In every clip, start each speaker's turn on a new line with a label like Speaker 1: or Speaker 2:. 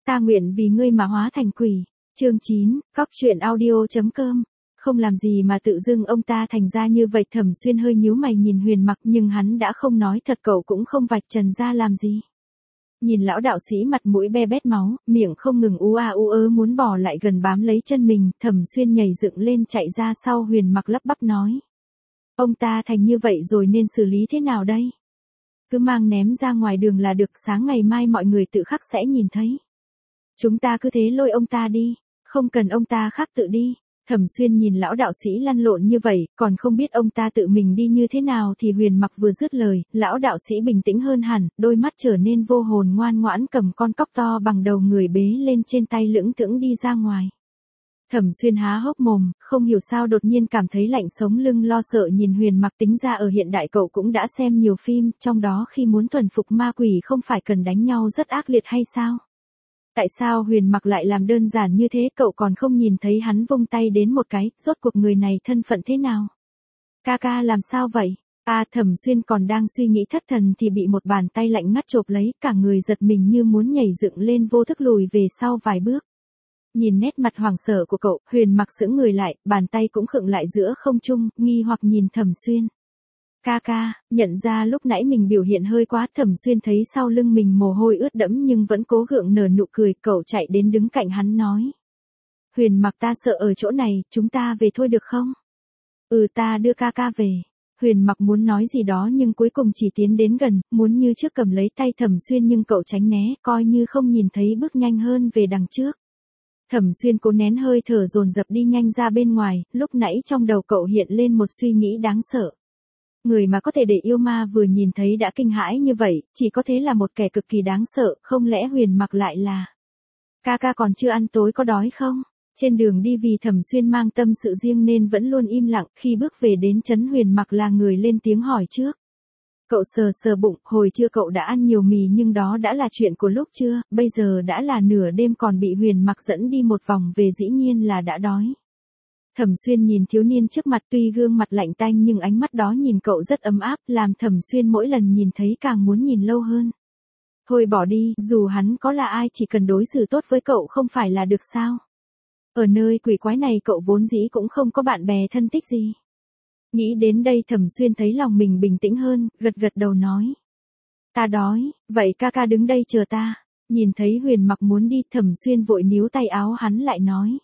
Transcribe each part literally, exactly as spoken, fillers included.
Speaker 1: Ta nguyện vì ngươi mà hóa thành quỷ. Chương chín, cóc truyện audio.com. Không làm gì mà tự dưng ông ta thành ra như vậy. Thẩm Xuyên hơi nhíu mày nhìn Huyền Mặc, nhưng hắn đã không nói thật, cậu cũng không vạch trần ra làm gì. Nhìn lão đạo sĩ mặt mũi be bét máu, miệng không ngừng u a u ớ muốn bỏ lại gần bám lấy chân mình. Thẩm Xuyên nhảy dựng lên chạy ra sau Huyền Mặc, lắp bắp nói: ông ta thành như vậy rồi nên xử lý thế nào đây? Cứ mang ném ra ngoài đường là được, sáng ngày mai mọi người tự khắc sẽ nhìn thấy. Chúng ta cứ thế lôi ông ta đi, không cần ông ta khác tự đi. Thẩm Xuyên nhìn lão đạo sĩ lăn lộn như vậy, còn không biết ông ta tự mình đi như thế nào thì Huyền Mặc vừa dứt lời, lão đạo sĩ bình tĩnh hơn hẳn, đôi mắt trở nên vô hồn, ngoan ngoãn cầm con cóc to bằng đầu người bế lên trên tay, lững thững đi ra ngoài. Thẩm Xuyên há hốc mồm, không hiểu sao đột nhiên cảm thấy lạnh sống lưng, lo sợ nhìn Huyền Mặc. Tính ra ở hiện đại cậu cũng đã xem nhiều phim, trong đó khi muốn thuần phục ma quỷ không phải cần đánh nhau rất ác liệt hay sao? Tại sao Huyền Mặc lại làm đơn giản như thế? Cậu còn không nhìn thấy hắn vung tay đến một cái, rốt cuộc người này thân phận thế nào? Ca ca làm sao vậy? À, Thẩm Xuyên còn đang suy nghĩ thất thần thì bị một bàn tay lạnh ngắt chộp lấy, cả người giật mình như muốn nhảy dựng lên, vô thức lùi về sau vài bước. Nhìn nét mặt hoảng sợ của cậu, Huyền Mặc sững người lại, bàn tay cũng khựng lại giữa không trung, nghi hoặc nhìn Thẩm Xuyên. Ca ca, nhận ra lúc nãy mình biểu hiện hơi quá. Thẩm Xuyên thấy sau lưng mình mồ hôi ướt đẫm nhưng vẫn cố gượng nở nụ cười, cậu chạy đến đứng cạnh hắn nói: Huyền Mặc, ta sợ ở chỗ này, chúng ta về thôi được không? Ừ, ta đưa ca ca về. Huyền Mặc muốn nói gì đó nhưng cuối cùng chỉ tiến đến gần, muốn như trước cầm lấy tay Thẩm Xuyên nhưng cậu tránh né, coi như không nhìn thấy, bước nhanh hơn về đằng trước. Thẩm Xuyên cố nén hơi thở dồn dập đi nhanh ra bên ngoài, lúc nãy trong đầu cậu hiện lên một suy nghĩ đáng sợ. Người mà có thể để yêu ma vừa nhìn thấy đã kinh hãi như vậy, chỉ có thế là một kẻ cực kỳ đáng sợ, không lẽ Huyền Mặc lại là... Ca ca còn chưa ăn tối, có đói không? Trên đường đi vì Thẩm Xuyên mang tâm sự riêng nên vẫn luôn im lặng, khi bước về đến trấn Huyền Mặc là người lên tiếng hỏi trước. Cậu sờ sờ bụng, hồi trưa cậu đã ăn nhiều mì nhưng đó đã là chuyện của lúc trưa, bây giờ đã là nửa đêm còn bị Huyền Mặc dẫn đi một vòng về, dĩ nhiên là đã đói. Thẩm Xuyên nhìn thiếu niên trước mặt, tuy gương mặt lạnh tanh nhưng ánh mắt đó nhìn cậu rất ấm áp, làm Thẩm Xuyên mỗi lần nhìn thấy càng muốn nhìn lâu hơn. Thôi bỏ đi, dù hắn có là ai chỉ cần đối xử tốt với cậu không phải là được sao? Ở nơi quỷ quái này cậu vốn dĩ cũng không có bạn bè thân thích gì. Nghĩ đến đây Thẩm Xuyên thấy lòng mình bình tĩnh hơn, gật gật đầu nói: Ta đói, vậy ca ca đứng đây chờ ta. Nhìn thấy Huyền Mặc muốn đi, Thẩm Xuyên vội níu tay áo hắn lại nói: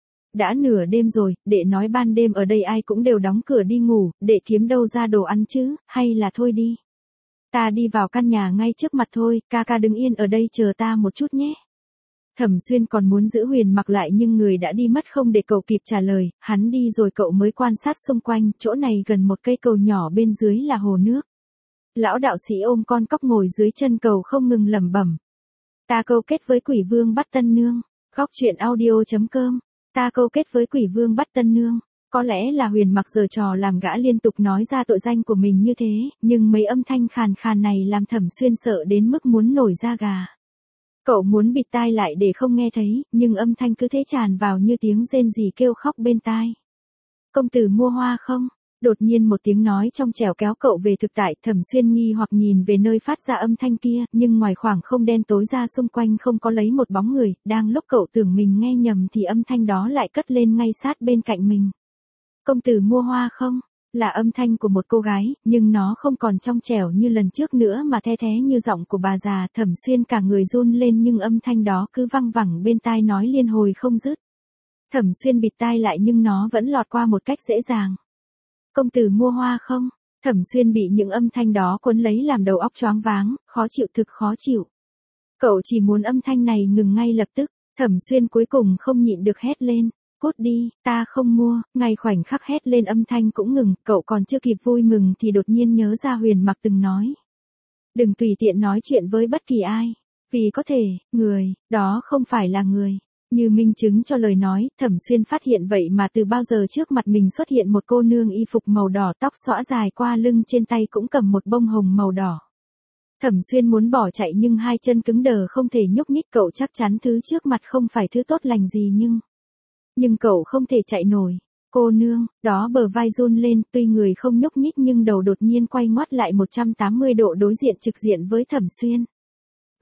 Speaker 1: Đã nửa đêm rồi, đệ nói ban đêm ở đây ai cũng đều đóng cửa đi ngủ, đệ kiếm đâu ra đồ ăn chứ, hay là thôi đi. Ta đi vào căn nhà ngay trước mặt thôi, ca ca đứng yên ở đây chờ ta một chút nhé. Thẩm Xuyên còn muốn giữ Huyền Mặc lại nhưng người đã đi mất, không để cậu kịp trả lời, hắn đi rồi cậu mới quan sát xung quanh, chỗ này gần một cây cầu nhỏ, bên dưới là hồ nước. Lão đạo sĩ ôm con cóc ngồi dưới chân cầu không ngừng lẩm bẩm: Ta câu kết với quỷ vương bắt tân nương. Cóc truyện audio.com. Ta câu kết với quỷ vương bắt tân nương. Có lẽ là Huyền Mặc giở trò làm gã liên tục nói ra tội danh của mình như thế, nhưng mấy âm thanh khàn khàn này làm Thẩm Xuyên sợ đến mức muốn nổi da gà. Cậu muốn bịt tai lại để không nghe thấy, nhưng âm thanh cứ thế tràn vào như tiếng rên rỉ kêu khóc bên tai. Công tử mua hoa không? Đột nhiên một tiếng nói trong trẻo kéo cậu về thực tại. Thẩm Xuyên nghi hoặc nhìn về nơi phát ra âm thanh kia, nhưng ngoài khoảng không đen tối ra xung quanh không có lấy một bóng người. Đang lúc cậu tưởng mình nghe nhầm thì âm thanh đó lại cất lên ngay sát bên cạnh mình. Công tử mua hoa không? Là âm thanh của một cô gái, nhưng nó không còn trong trẻo như lần trước nữa mà the thé như giọng của bà già. Thẩm Xuyên cả người run lên nhưng âm thanh đó cứ văng vẳng bên tai nói liên hồi không dứt. Thẩm Xuyên bịt tai lại nhưng nó vẫn lọt qua một cách dễ dàng. Công tử mua hoa không? Thẩm Xuyên bị những âm thanh đó cuốn lấy làm đầu óc choáng váng, khó chịu, thực khó chịu. Cậu chỉ muốn âm thanh này ngừng ngay lập tức. Thẩm Xuyên cuối cùng không nhịn được hét lên: Cút đi, ta không mua. Ngay khoảnh khắc hét lên âm thanh cũng ngừng, cậu còn chưa kịp vui mừng thì đột nhiên nhớ ra Huyền Mặc từng nói: Đừng tùy tiện nói chuyện với bất kỳ ai, vì có thể, người, đó không phải là người. Như minh chứng cho lời nói, Thẩm Xuyên phát hiện vậy mà từ bao giờ trước mặt mình xuất hiện một cô nương y phục màu đỏ, tóc xõa dài qua lưng, trên tay cũng cầm một bông hồng màu đỏ. Thẩm Xuyên muốn bỏ chạy nhưng hai chân cứng đờ không thể nhúc nhích, cậu chắc chắn thứ trước mặt không phải thứ tốt lành gì nhưng... Nhưng cậu không thể chạy nổi. Cô nương, đó bờ vai run lên, tuy người không nhúc nhích nhưng đầu đột nhiên quay ngoắt lại một trăm tám mươi độ đối diện trực diện với Thẩm Xuyên.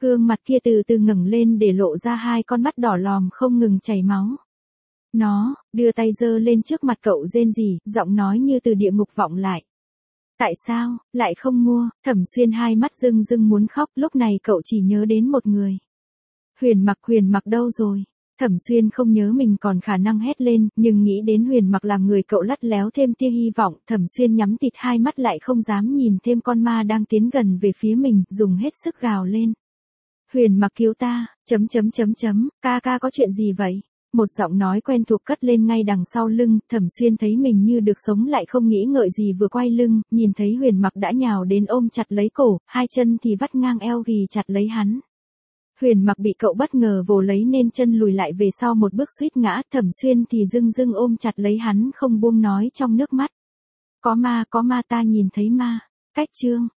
Speaker 1: Gương mặt kia từ từ ngẩng lên để lộ ra hai con mắt đỏ lòm không ngừng chảy máu. Nó, đưa tay giơ lên trước mặt cậu rên rỉ, giọng nói như từ địa ngục vọng lại. Tại sao, lại không mua? Thẩm Xuyên hai mắt rưng rưng muốn khóc, lúc này cậu chỉ nhớ đến một người. Huyền Mặc, Huyền Mặc đâu rồi? Thẩm Xuyên không nhớ mình còn khả năng hét lên, nhưng nghĩ đến Huyền Mặc làm người cậu lắt léo thêm tia hy vọng, Thẩm Xuyên nhắm tịt hai mắt lại không dám nhìn thêm con ma đang tiến gần về phía mình, dùng hết sức gào lên. Huyền Mặc cứu ta, chấm chấm chấm chấm, ca ca có chuyện gì vậy? Một giọng nói quen thuộc cất lên ngay đằng sau lưng, Thẩm Xuyên thấy mình như được sống lại không nghĩ ngợi gì vừa quay lưng, nhìn thấy Huyền Mặc đã nhào đến ôm chặt lấy cổ, hai chân thì vắt ngang eo ghì chặt lấy hắn. Huyền Mặc bị cậu bất ngờ vồ lấy nên chân lùi lại về sau một bước suýt ngã, Thẩm Xuyên thì dưng dưng ôm chặt lấy hắn không buông nói trong nước mắt. Có ma, có ma, ta nhìn thấy ma. Cách chương